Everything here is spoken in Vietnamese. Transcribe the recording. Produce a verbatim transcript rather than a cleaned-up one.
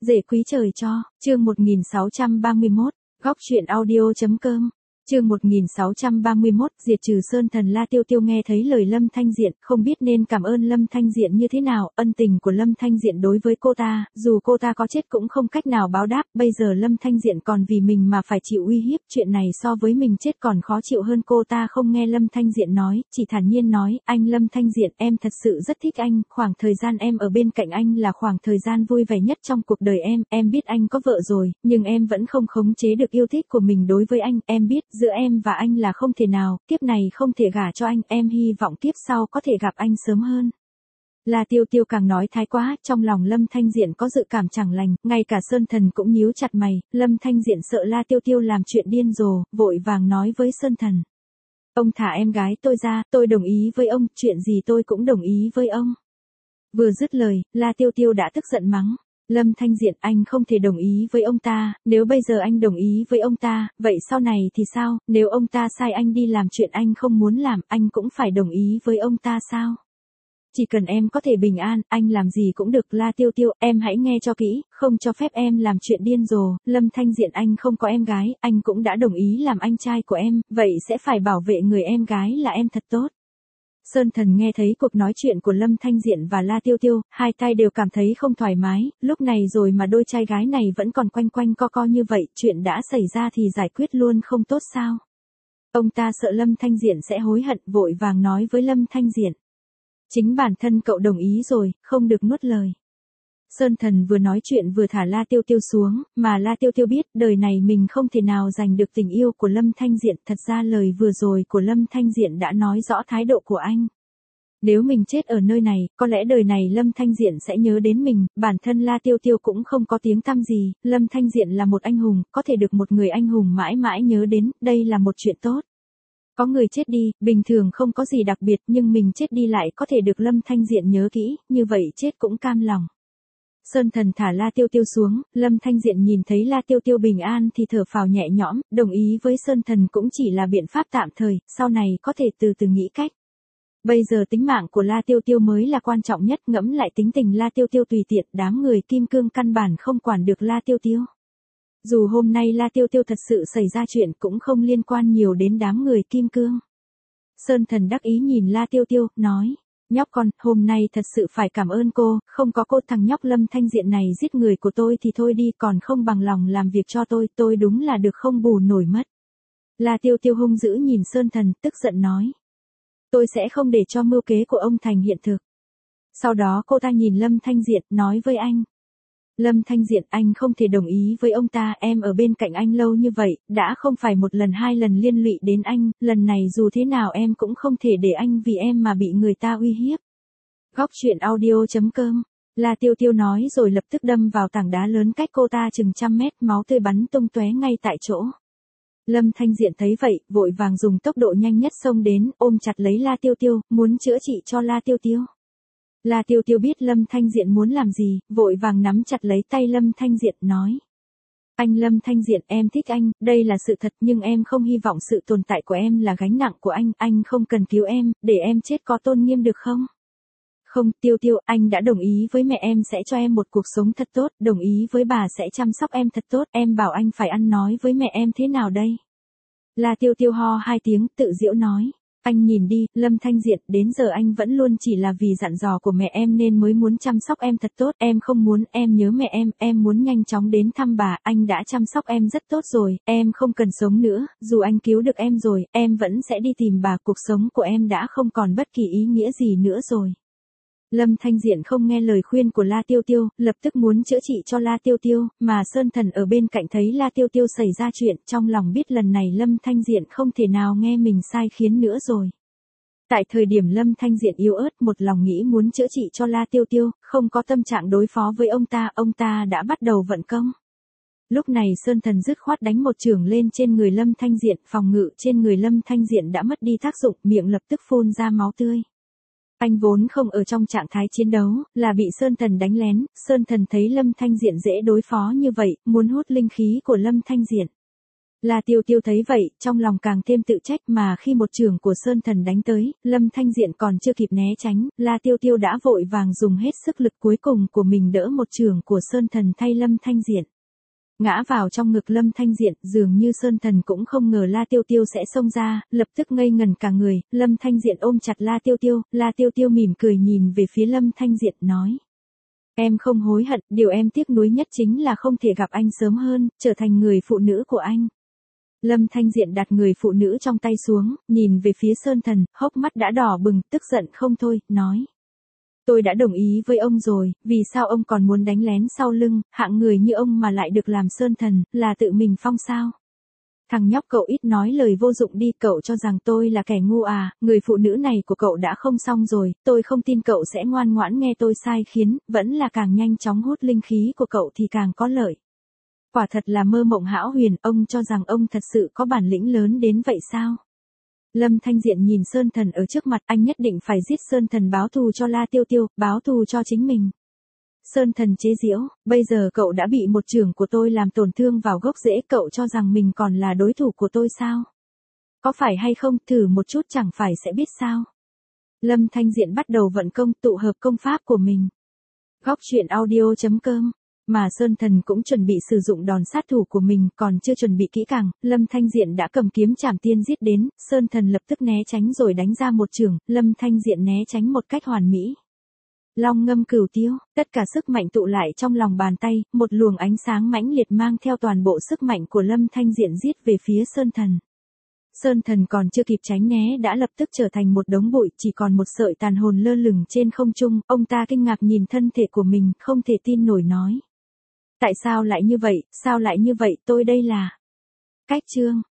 Rể quý trời cho, chương một nghìn sáu trăm ba mươi mốt, góc truyện audio.com. Chương một nghìn sáu trăm ba mươi mốt, diệt trừ sơn thần. La Tiêu Tiêu nghe thấy lời Lâm Thanh Diện, không biết nên cảm ơn Lâm Thanh Diện như thế nào. Ân tình của Lâm Thanh Diện đối với cô ta, dù cô ta có chết cũng không cách nào báo đáp. Bây giờ Lâm Thanh Diện còn vì mình mà phải chịu uy hiếp, chuyện này so với mình chết còn khó chịu hơn. Cô ta không nghe Lâm Thanh Diện nói, chỉ thản nhiên nói, anh Lâm Thanh Diện, em thật sự rất thích anh, khoảng thời gian em ở bên cạnh anh là khoảng thời gian vui vẻ nhất trong cuộc đời em. Em biết anh có vợ rồi, nhưng em vẫn không khống chế được yêu thích của mình đối với anh. Em biết giữa em và anh là không thể nào, kiếp này không thể gả cho anh, em hy vọng kiếp sau có thể gặp anh sớm hơn. La Tiêu Tiêu càng nói thái quá, trong lòng Lâm Thanh Diện có dự cảm chẳng lành, ngay cả Sơn Thần cũng nhíu chặt mày. Lâm Thanh Diện sợ La Tiêu Tiêu làm chuyện điên rồ, vội vàng nói với Sơn Thần. Ông thả em gái tôi ra, tôi đồng ý với ông, chuyện gì tôi cũng đồng ý với ông. Vừa dứt lời, La Tiêu Tiêu đã tức giận mắng. Lâm Thanh Diện, anh không thể đồng ý với ông ta, nếu bây giờ anh đồng ý với ông ta, vậy sau này thì sao, nếu ông ta sai anh đi làm chuyện anh không muốn làm, anh cũng phải đồng ý với ông ta sao? Chỉ cần em có thể bình an, anh làm gì cũng được. La Tiêu Tiêu, em hãy nghe cho kỹ, không cho phép em làm chuyện điên rồ. Lâm Thanh Diện, anh không có em gái, anh cũng đã đồng ý làm anh trai của em, vậy sẽ phải bảo vệ người em gái là em thật tốt. Sơn Thần nghe thấy cuộc nói chuyện của Lâm Thanh Diện và La Tiêu Tiêu, hai tay đều cảm thấy không thoải mái, lúc này rồi mà đôi trai gái này vẫn còn quanh quanh co co như vậy, chuyện đã xảy ra thì giải quyết luôn không tốt sao? Ông ta sợ Lâm Thanh Diện sẽ hối hận, vội vàng nói với Lâm Thanh Diện. Chính bản thân cậu đồng ý rồi, không được nuốt lời. Sơn Thần vừa nói chuyện vừa thả La Tiêu Tiêu xuống, mà La Tiêu Tiêu biết đời này mình không thể nào giành được tình yêu của Lâm Thanh Diện. Thật ra lời vừa rồi của Lâm Thanh Diện đã nói rõ thái độ của anh. Nếu mình chết ở nơi này, có lẽ đời này Lâm Thanh Diện sẽ nhớ đến mình. Bản thân La Tiêu Tiêu cũng không có tiếng tăm gì, Lâm Thanh Diện là một anh hùng, có thể được một người anh hùng mãi mãi nhớ đến, đây là một chuyện tốt. Có người chết đi, bình thường không có gì đặc biệt, nhưng mình chết đi lại có thể được Lâm Thanh Diện nhớ kỹ, như vậy chết cũng cam lòng. Sơn Thần thả La Tiêu Tiêu xuống, Lâm Thanh Diện nhìn thấy La Tiêu Tiêu bình an thì thở phào nhẹ nhõm, đồng ý với Sơn Thần cũng chỉ là biện pháp tạm thời, sau này có thể từ từ nghĩ cách. Bây giờ tính mạng của La Tiêu Tiêu mới là quan trọng nhất, ngẫm lại tính tình La Tiêu Tiêu tùy tiện, đám người kim cương căn bản không quản được La Tiêu Tiêu. Dù hôm nay La Tiêu Tiêu thật sự xảy ra chuyện cũng không liên quan nhiều đến đám người kim cương. Sơn Thần đắc ý nhìn La Tiêu Tiêu, nói. Nhóc con, hôm nay thật sự phải cảm ơn cô, không có cô thằng nhóc Lâm Thanh Diện này giết người của tôi thì thôi đi, còn không bằng lòng làm việc cho tôi, tôi đúng là được không bù nổi mất. La Tiêu Tiêu hung dữ nhìn Sơn Thần, tức giận nói. Tôi sẽ không để cho mưu kế của ông thành hiện thực. Sau đó cô ta nhìn Lâm Thanh Diện, nói với anh. Lâm Thanh Diện, anh không thể đồng ý với ông ta, em ở bên cạnh anh lâu như vậy, đã không phải một lần hai lần liên lụy đến anh, lần này dù thế nào em cũng không thể để anh vì em mà bị người ta uy hiếp. Góc truyện audio.com. La Tiêu Tiêu nói rồi lập tức đâm vào tảng đá lớn cách cô ta chừng trăm mét, máu tươi bắn tung tóe ngay tại chỗ. Lâm Thanh Diện thấy vậy, vội vàng dùng tốc độ nhanh nhất xông đến, ôm chặt lấy La Tiêu Tiêu, muốn chữa trị cho La Tiêu Tiêu. La Tiêu Tiêu biết Lâm Thanh Diện muốn làm gì, vội vàng nắm chặt lấy tay Lâm Thanh Diện, nói. Anh Lâm Thanh Diện, em thích anh, đây là sự thật, nhưng em không hy vọng sự tồn tại của em là gánh nặng của anh, anh không cần cứu em, để em chết có tôn nghiêm được không? Không, Tiêu Tiêu, anh đã đồng ý với mẹ em sẽ cho em một cuộc sống thật tốt, đồng ý với bà sẽ chăm sóc em thật tốt, em bảo anh phải ăn nói với mẹ em thế nào đây? La Tiêu Tiêu ho hai tiếng, tự giễu nói. Anh nhìn đi, Lâm Thanh Diện, đến giờ anh vẫn luôn chỉ là vì dặn dò của mẹ em nên mới muốn chăm sóc em thật tốt, em không muốn, em nhớ mẹ em, em muốn nhanh chóng đến thăm bà, anh đã chăm sóc em rất tốt rồi, em không cần sống nữa, dù anh cứu được em rồi, em vẫn sẽ đi tìm bà, cuộc sống của em đã không còn bất kỳ ý nghĩa gì nữa rồi. Lâm Thanh Diện không nghe lời khuyên của La Tiêu Tiêu, lập tức muốn chữa trị cho La Tiêu Tiêu, mà Sơn Thần ở bên cạnh thấy La Tiêu Tiêu xảy ra chuyện, trong lòng biết lần này Lâm Thanh Diện không thể nào nghe mình sai khiến nữa rồi. Tại thời điểm Lâm Thanh Diện yếu ớt, một lòng nghĩ muốn chữa trị cho La Tiêu Tiêu, không có tâm trạng đối phó với ông ta, ông ta đã bắt đầu vận công. Lúc này Sơn Thần dứt khoát đánh một chưởng lên trên người Lâm Thanh Diện, phòng ngự trên người Lâm Thanh Diện đã mất đi tác dụng, miệng lập tức phun ra máu tươi. Anh vốn không ở trong trạng thái chiến đấu, là bị Sơn Thần đánh lén, Sơn Thần thấy Lâm Thanh Diện dễ đối phó như vậy, muốn hút linh khí của Lâm Thanh Diện. La Tiêu Tiêu thấy vậy, trong lòng càng thêm tự trách mà khi một chưởng của Sơn Thần đánh tới, Lâm Thanh Diện còn chưa kịp né tránh, La Tiêu Tiêu đã vội vàng dùng hết sức lực cuối cùng của mình đỡ một chưởng của Sơn Thần thay Lâm Thanh Diện. Ngã vào trong ngực Lâm Thanh Diện, dường như Sơn Thần cũng không ngờ La Tiêu Tiêu sẽ xông ra, lập tức ngây ngần cả người, Lâm Thanh Diện ôm chặt La Tiêu Tiêu, La Tiêu Tiêu mỉm cười nhìn về phía Lâm Thanh Diện nói. Em không hối hận, điều em tiếc nuối nhất chính là không thể gặp anh sớm hơn, trở thành người phụ nữ của anh. Lâm Thanh Diện đặt người phụ nữ trong tay xuống, nhìn về phía Sơn Thần, hốc mắt đã đỏ bừng, tức giận không thôi, nói. Tôi đã đồng ý với ông rồi, vì sao ông còn muốn đánh lén sau lưng, hạng người như ông mà lại được làm Sơn Thần, là tự mình phong sao? Thằng nhóc cậu ít nói lời vô dụng đi, cậu cho rằng tôi là kẻ ngu à, người phụ nữ này của cậu đã không xong rồi, tôi không tin cậu sẽ ngoan ngoãn nghe tôi sai khiến, vẫn là càng nhanh chóng hút linh khí của cậu thì càng có lợi. Quả thật là mơ mộng hão huyền, ông cho rằng ông thật sự có bản lĩnh lớn đến vậy sao? Lâm Thanh Diện nhìn Sơn Thần ở trước mặt, anh nhất định phải giết Sơn Thần báo thù cho La Tiêu Tiêu, báo thù cho chính mình. Sơn Thần chế giễu, bây giờ cậu đã bị một chưởng của tôi làm tổn thương vào gốc rễ, cậu cho rằng mình còn là đối thủ của tôi sao? Có phải hay không, thử một chút chẳng phải sẽ biết sao? Lâm Thanh Diện bắt đầu vận công tụ hợp công pháp của mình. Góc truyện audio chấm com. Mà Sơn Thần cũng chuẩn bị sử dụng đòn sát thủ của mình, còn chưa chuẩn bị kỹ càng, Lâm Thanh Diện đã cầm kiếm chảm tiên giết đến, Sơn Thần lập tức né tránh rồi đánh ra một chưởng, Lâm Thanh Diện né tránh một cách hoàn mỹ. Long ngâm cửu tiêu, tất cả sức mạnh tụ lại trong lòng bàn tay, một luồng ánh sáng mãnh liệt mang theo toàn bộ sức mạnh của Lâm Thanh Diện giết về phía Sơn Thần. Sơn Thần còn chưa kịp tránh né đã lập tức trở thành một đống bụi, chỉ còn một sợi tàn hồn lơ lửng trên không trung, ông ta kinh ngạc nhìn thân thể của mình, không thể tin nổi nói. Tại sao lại như vậy, sao lại như vậy, tôi đây là... Cách chương